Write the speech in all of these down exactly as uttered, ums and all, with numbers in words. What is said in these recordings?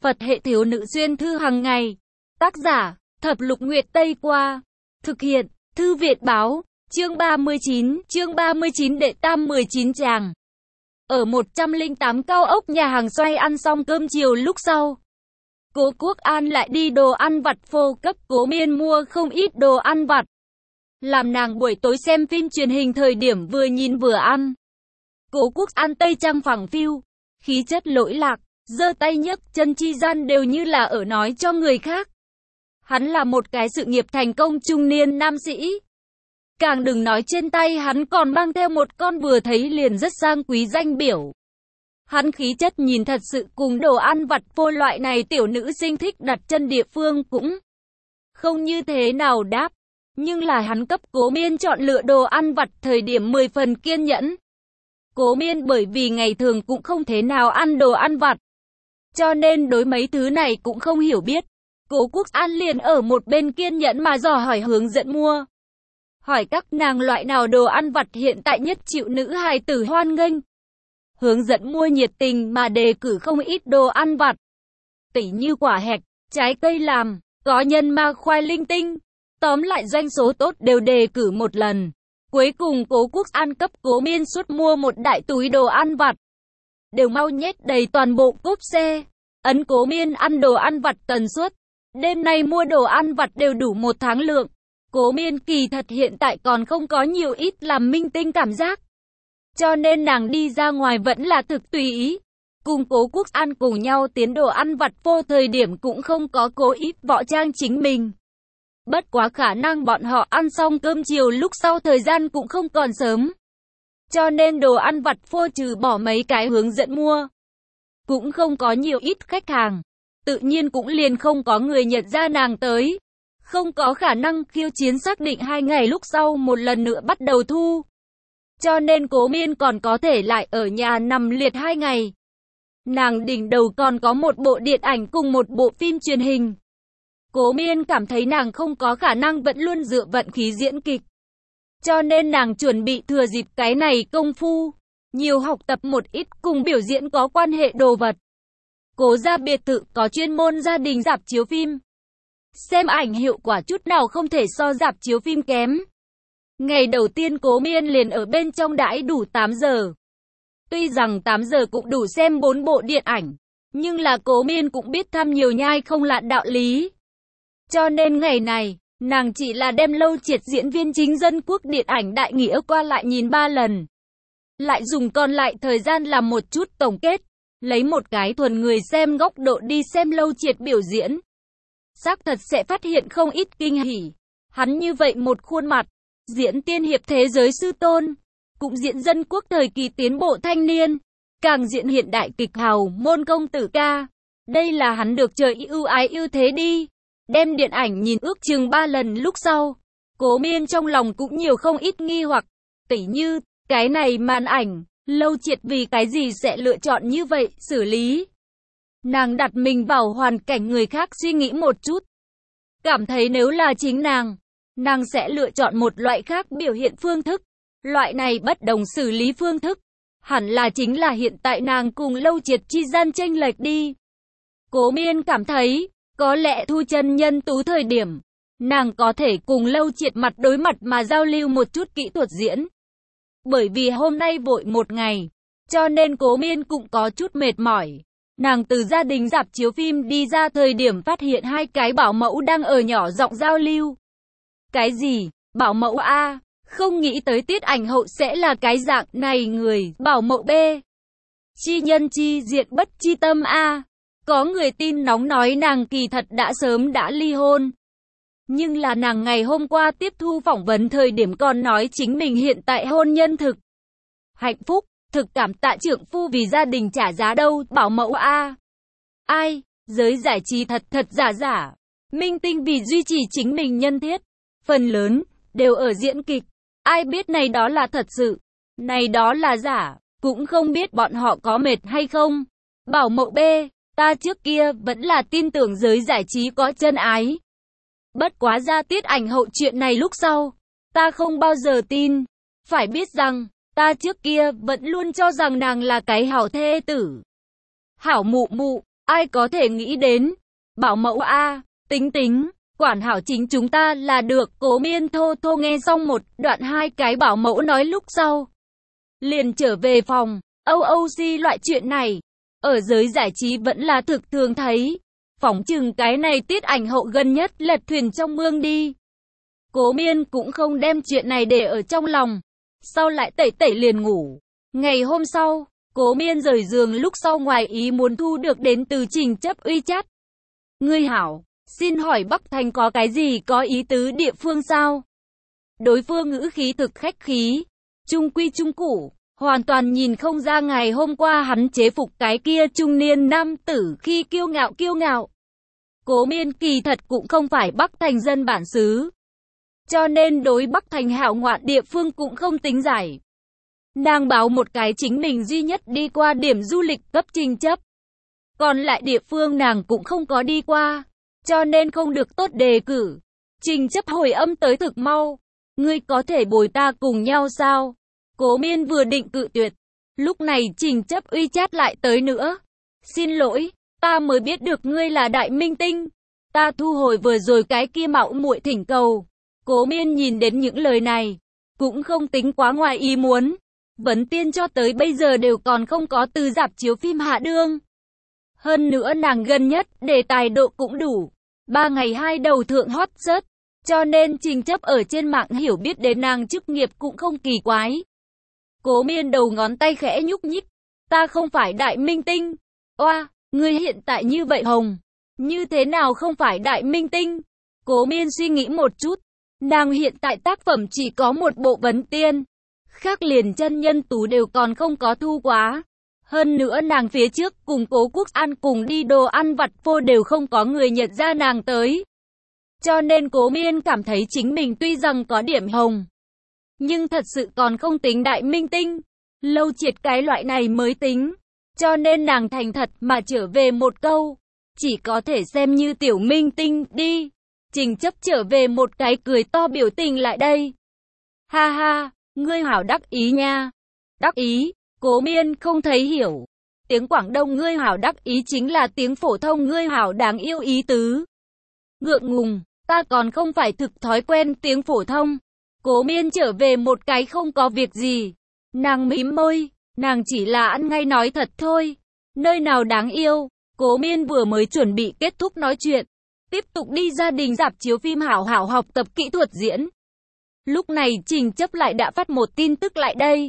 Phật hệ thiếu nữ xuyên thư hàng ngày. Tác giả, Thập Lục Nguyệt Tây Qua. Thực hiện, Thư Việt Báo. Chương ba mươi chín, chương ba mươi chín đệ tam mười chín tràng. Ở một trăm lẻ tám cao ốc nhà hàng xoay ăn xong cơm chiều lúc sau, Cố Quốc An lại đi đồ ăn vặt phô cấp Cố Miên mua không ít đồ ăn vặt, làm nàng buổi tối xem phim truyền hình thời điểm vừa nhìn vừa ăn. Cố Quốc An tây trang phẳng phiu, khí chất lỗi lạc, giơ tay nhấc chân chi gian đều như là ở nói cho người khác. Hắn là một cái sự nghiệp thành công trung niên nam sĩ. Càng đừng nói trên tay hắn còn mang theo một con vừa thấy liền rất sang quý danh biểu. Hắn khí chất nhìn thật sự cùng đồ ăn vặt phô loại này tiểu nữ sinh thích đặt chân địa phương cũng không như thế nào đáp. Nhưng là hắn cấp Cố Miên chọn lựa đồ ăn vặt thời điểm mười phần kiên nhẫn. Cố Miên bởi vì ngày thường cũng không thế nào ăn đồ ăn vặt, cho nên đối mấy thứ này cũng không hiểu biết. Cố Quốc An liền ở một bên kiên nhẫn mà dò hỏi hướng dẫn mua. Hỏi các nàng loại nào đồ ăn vặt hiện tại nhất chịu nữ hài tử hoan nghênh. Hướng dẫn mua nhiệt tình mà đề cử không ít đồ ăn vặt, tỉ như quả hạch, trái cây làm, có nhân ma khoai linh tinh. Tóm lại doanh số tốt đều đề cử một lần. Cuối cùng Cố Quốc An cấp Cố Miên suốt mua một đại túi đồ ăn vặt, đều mau nhét đầy toàn bộ cốp xe. Ấn Cố Miên ăn đồ ăn vặt tần suất, đêm nay mua đồ ăn vặt đều đủ một tháng lượng. Cố Miên kỳ thật hiện tại còn không có nhiều ít làm minh tinh cảm giác, cho nên nàng đi ra ngoài vẫn là thực tùy ý. Cùng Cố Quốc An cùng nhau tiến đồ ăn vặt phô thời điểm cũng không có cố ý võ trang chính mình. Bất quá khả năng bọn họ ăn xong cơm chiều lúc sau thời gian cũng không còn sớm, cho nên đồ ăn vặt phô trừ bỏ mấy cái hướng dẫn mua, cũng không có nhiều ít khách hàng. Tự nhiên cũng liền không có người nhận ra nàng tới. Không có khả năng khiêu chiến xác định hai ngày lúc sau một lần nữa bắt đầu thu, cho nên Cố Miên còn có thể lại ở nhà nằm liệt hai ngày. Nàng đỉnh đầu còn có một bộ điện ảnh cùng một bộ phim truyền hình. Cố Miên cảm thấy nàng không có khả năng vẫn luôn dựa vận khí diễn kịch, cho nên nàng chuẩn bị thừa dịp cái này công phu, nhiều học tập một ít cùng biểu diễn có quan hệ đồ vật. Cố gia biệt thự có chuyên môn gia đình rạp chiếu phim, xem ảnh hiệu quả chút nào không thể so rạp chiếu phim kém. Ngày đầu tiên Cố Miên liền ở bên trong đãi đủ tám giờ. Tuy rằng tám giờ cũng đủ xem bốn bộ điện ảnh, nhưng là Cố Miên cũng biết tham nhiều nhai không lạn đạo lý. Cho nên ngày này, nàng chỉ là đem Lâu Triệt diễn viên chính dân quốc điện ảnh Đại Nghĩa qua lại nhìn ba lần. Lại dùng còn lại thời gian làm một chút tổng kết, lấy một cái thuần người xem góc độ đi xem Lâu Triệt biểu diễn. Xác thật sẽ phát hiện không ít kinh hỉ. Hắn như vậy một khuôn mặt, diễn tiên hiệp thế giới sư tôn, cũng diễn dân quốc thời kỳ tiến bộ thanh niên, càng diễn hiện đại kịch hào môn công tử ca. Đây là hắn được trời ưu ái ưu thế đi. Đem điện ảnh nhìn ước chừng ba lần lúc sau, Cố Miên trong lòng cũng nhiều không ít nghi hoặc, tỉ như, cái này màn ảnh, Lâu Triệt vì cái gì sẽ lựa chọn như vậy, xử lý. Nàng đặt mình vào hoàn cảnh người khác suy nghĩ một chút, cảm thấy nếu là chính nàng, nàng sẽ lựa chọn một loại khác biểu hiện phương thức. Loại này bất đồng xử lý phương thức, hẳn là chính là hiện tại nàng cùng Lâu Triệt chi gian chênh lệch đi. Cố Miên cảm thấy, có lẽ thu chân nhân tú thời điểm, nàng có thể cùng Lâu Triệt mặt đối mặt mà giao lưu một chút kỹ thuật diễn. Bởi vì hôm nay vội một ngày, cho nên Cố Miên cũng có chút mệt mỏi. Nàng từ gia đình rạp chiếu phim đi ra thời điểm phát hiện hai cái bảo mẫu đang ở nhỏ giọng giao lưu. Cái gì? Bảo mẫu A, không nghĩ tới tiết ảnh hậu sẽ là cái dạng này người. Bảo mẫu B, chi nhân chi diện bất chi tâm A. Có người tin nóng nói nàng kỳ thật đã sớm đã ly hôn. Nhưng là nàng ngày hôm qua tiếp thu phỏng vấn thời điểm còn nói chính mình hiện tại hôn nhân thực hạnh phúc, thực cảm tạ trượng phu vì gia đình trả giá đâu. Bảo mẫu A. Ai? Giới giải trí thật thật giả giả. Minh tinh vì duy trì chính mình nhân thiết, phần lớn đều ở diễn kịch. Ai biết này đó là thật sự, này đó là giả, cũng không biết bọn họ có mệt hay không. Bảo mẫu B, ta trước kia vẫn là tin tưởng giới giải trí có chân ái. Bất quá ra tiết ảnh hậu chuyện này lúc sau, ta không bao giờ tin. Phải biết rằng, ta trước kia vẫn luôn cho rằng nàng là cái hảo thê tử, hảo mụ mụ, Ai có thể nghĩ đến, bảo mẫu a, tính tính, quản hảo chính chúng ta là được. Cố Miên thô thô nghe xong một đoạn hai cái bảo mẫu nói lúc sau. Liền trở về phòng, âu âu si loại chuyện này, ở giới giải trí vẫn là thực thường thấy. Phỏng chừng cái này Tiết Ảnh Hậu gần nhất lật thuyền trong mương đi. Cố Miên cũng không đem chuyện này để ở trong lòng, sau lại tẩy tẩy liền ngủ. Ngày hôm sau, Cố Miên rời giường lúc sau ngoài ý muốn thu được đến từ Trình Chấp Uy chat. Ngươi hảo, xin hỏi Bắc Thành có cái gì có ý tứ địa phương sao? Đối phương ngữ khí thực khách khí, trung quy trung củ, hoàn toàn nhìn không ra ngày hôm qua hắn chế phục cái kia trung niên nam tử khi kiêu ngạo kiêu ngạo. Cố Miên kỳ thật cũng không phải Bắc Thành dân bản xứ, cho nên đối Bắc Thành hảo ngoạn địa phương cũng không tính giải. Nàng báo một cái chính mình duy nhất đi qua điểm du lịch cấp Trình Chấp. Còn lại địa phương nàng cũng không có đi qua, cho nên không được tốt đề cử. Trình Chấp hồi âm tới thực mau. Ngươi có thể bồi ta cùng nhau sao? Cố Miên vừa định cự tuyệt. Lúc này Trình Chấp Uy chat lại tới nữa. Xin lỗi, ta mới biết được ngươi là đại minh tinh. Ta thu hồi vừa rồi cái kia mạo muội thỉnh cầu. Cố Miên nhìn đến những lời này, cũng không tính quá ngoài ý muốn. Vấn Tiên cho tới bây giờ đều còn không có từ rạp chiếu phim hạ đương. Hơn nữa nàng gần nhất, đề tài độ cũng đủ. Ba ngày hai đầu thượng hot search. Cho nên Trình Chấp ở trên mạng hiểu biết đến nàng chức nghiệp cũng không kỳ quái. Cố Miên đầu ngón tay khẽ nhúc nhích. Ta không phải đại minh tinh. Oa, ngươi hiện tại như vậy hồng. Như thế nào không phải đại minh tinh? Cố Miên suy nghĩ một chút. Nàng hiện tại tác phẩm chỉ có một bộ Vấn Tiên. Khác liền chân nhân tú đều còn không có thu quá. Hơn nữa nàng phía trước cùng Cố Quốc An cùng đi đồ ăn vặt phô đều không có người nhận ra nàng tới. Cho nên Cố Miên cảm thấy chính mình tuy rằng có điểm hồng, nhưng thật sự còn không tính đại minh tinh. Lâu Triệt cái loại này mới tính. Cho nên nàng thành thật mà trở về một câu. Chỉ có thể xem như tiểu minh tinh đi. Trình Chấp trở về một cái cười to biểu tình lại đây. Ha ha, ngươi hảo đắc ý nha. Đắc ý, Cố Miên không thấy hiểu. Tiếng Quảng Đông ngươi hảo đắc ý chính là tiếng phổ thông ngươi hảo đáng yêu ý tứ. Ngượng ngùng, ta còn không phải thực thói quen tiếng phổ thông. Cố Miên trở về một cái không có việc gì. Nàng mím môi, nàng chỉ là ăn ngay nói thật thôi. Nơi nào đáng yêu. Cố Miên vừa mới chuẩn bị kết thúc nói chuyện, tiếp tục đi gia đình rạp chiếu phim hảo hảo học tập kỹ thuật diễn. Lúc này Trình Chấp lại đã phát một tin tức lại đây.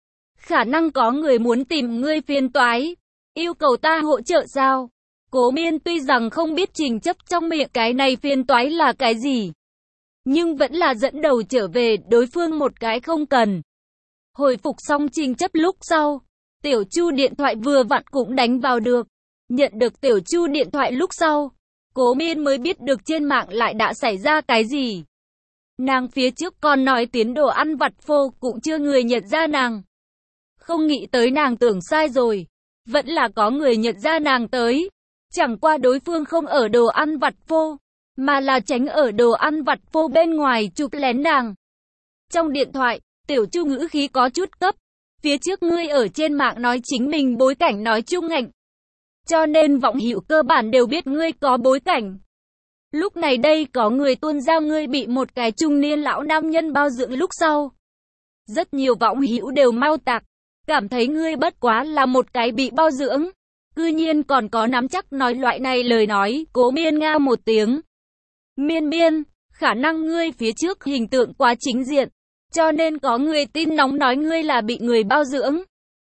Khả năng có người muốn tìm ngươi phiền toái, yêu cầu ta hỗ trợ sao? Cố Miên tuy rằng không biết Trình Chấp trong miệng cái này phiền toái là cái gì, nhưng vẫn là dẫn đầu trở về đối phương một cái không cần. Hồi phục xong Trình Chấp lúc sau, Tiểu Chu điện thoại vừa vặn cũng đánh vào được. Nhận được Tiểu Chu điện thoại lúc sau, Cố Miên mới biết được trên mạng lại đã xảy ra cái gì. Nàng phía trước còn nói tiến đồ ăn vặt phô cũng chưa người nhận ra nàng. Không nghĩ tới nàng tưởng sai rồi. Vẫn là có người nhận ra nàng tới. Chẳng qua đối phương không ở đồ ăn vặt phô, mà là tránh ở đồ ăn vặt phô bên ngoài chụp lén nàng. Trong điện thoại, Tiểu Chu ngữ khí có chút cấp. Phía trước ngươi ở trên mạng nói chính mình bối cảnh nói chung ngạnh. Cho nên vọng hữu cơ bản đều biết ngươi có bối cảnh. Lúc này đây có người tuôn ra ngươi bị một cái trung niên lão nam nhân bao dưỡng lúc sau. Rất nhiều vọng hữu đều mau tạc, cảm thấy ngươi bất quá là một cái bị bao dưỡng. Cư nhiên còn có nắm chắc nói loại này lời nói. Cố Miên nga một tiếng. Miên Miên, khả năng ngươi phía trước hình tượng quá chính diện, cho nên có người tin nóng nói ngươi là bị người bao dưỡng.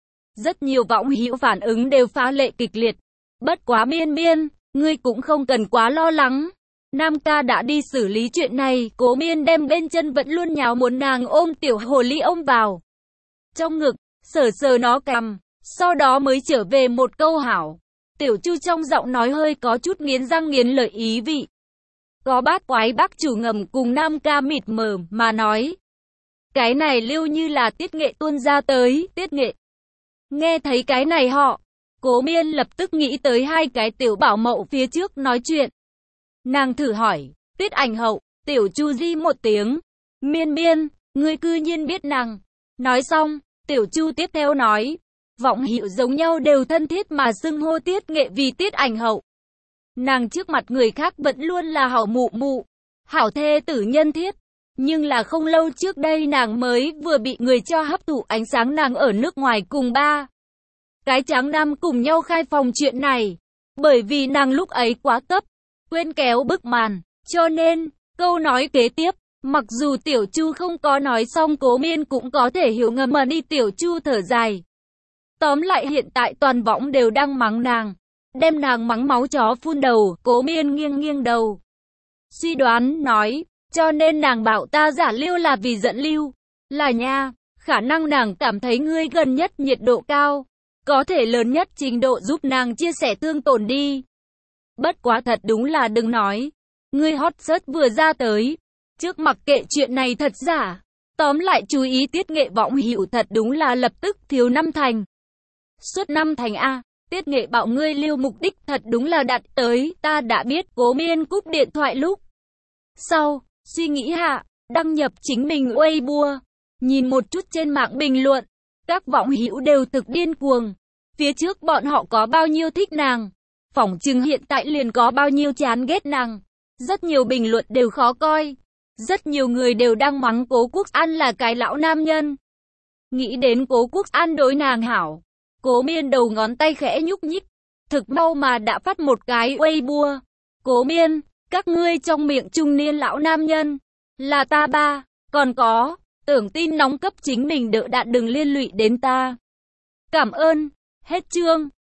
Rất nhiều vọng hữu phản ứng đều phá lệ kịch liệt. Bất quá Miên Miên, ngươi cũng không cần quá lo lắng. Nam ca đã đi xử lý chuyện này. Cố Miên đem bên chân vẫn luôn nháo muốn nàng ôm tiểu hồ ly ôm vào trong ngực, sờ sờ nó cằm, sau đó mới trở về một câu hảo. Tiểu Chu trong giọng nói hơi có chút nghiến răng nghiến lợi ý vị. Có bát quái bác chủ ngầm cùng Nam ca mịt mờ mà nói. Cái này lưu như là Tiết Nghệ tuôn ra tới. Tiết Nghệ. Nghe thấy cái này họ, Cố Miên lập tức nghĩ tới hai cái tiểu bảo mậu phía trước nói chuyện. Nàng thử hỏi, Tiết Ảnh Hậu. Tiểu Chu di một tiếng. Miên Miên, ngươi cư nhiên biết nàng. Nói xong, Tiểu Chu tiếp theo nói. Vọng Hữu giống nhau đều thân thiết mà xưng hô Tiết Nghệ vì Tiết ảnh hậu. Nàng trước mặt người khác vẫn luôn là hảo mụ mụ, hảo thê tử nhân thiết. Nhưng là không lâu trước đây nàng mới vừa bị người cho hấp thụ ánh sáng, nàng ở nước ngoài cùng ba cái tráng nam cùng nhau khai phòng chuyện này. Bởi vì nàng lúc ấy quá cấp, quên kéo bức màn, cho nên, câu nói kế tiếp, mặc dù Tiểu Chu không có nói xong Cố Miên cũng có thể hiểu ngầm mà đi. Tiểu Chu thở dài. Tóm lại hiện tại toàn võng đều đang mắng nàng, đem nàng mắng máu chó phun đầu. Cố Miên nghiêng nghiêng đầu, suy đoán nói, cho nên nàng bảo ta giả Lưu là vì giận Lưu. Là nha, khả năng nàng cảm thấy ngươi gần nhất nhiệt độ cao, có thể lớn nhất trình độ giúp nàng chia sẻ thương tổn đi. Bất quá thật đúng là đừng nói, ngươi hot search vừa ra tới, trước mặc kệ chuyện này thật giả. Tóm lại chú ý Tiết Nghệ Vọng Hữu thật đúng là lập tức thiếu năm thành. Suốt năm thành A, Tiết Nghệ bảo ngươi Lưu mục đích thật đúng là đặt tới, ta đã biết. Cố Miên cúp điện thoại lúc sau, suy nghĩ hạ, đăng nhập chính mình Weibo, nhìn một chút trên mạng bình luận, các vọng hữu đều thực điên cuồng. Phía trước bọn họ có bao nhiêu thích nàng, phỏng chừng hiện tại liền có bao nhiêu chán ghét nàng. Rất nhiều bình luận đều khó coi, rất nhiều người đều đang mắng Cố Quốc An là cái lão nam nhân. Nghĩ đến Cố Quốc An đối nàng hảo, Cố Miên đầu ngón tay khẽ nhúc nhích, thực mau mà đã phát một cái Weibo. Cố Miên, các ngươi trong miệng trung niên lão nam nhân, là ta ba, còn có, tưởng tin nóng cấp chính mình đỡ đạn đừng liên lụy đến ta. Cảm ơn, hết chương.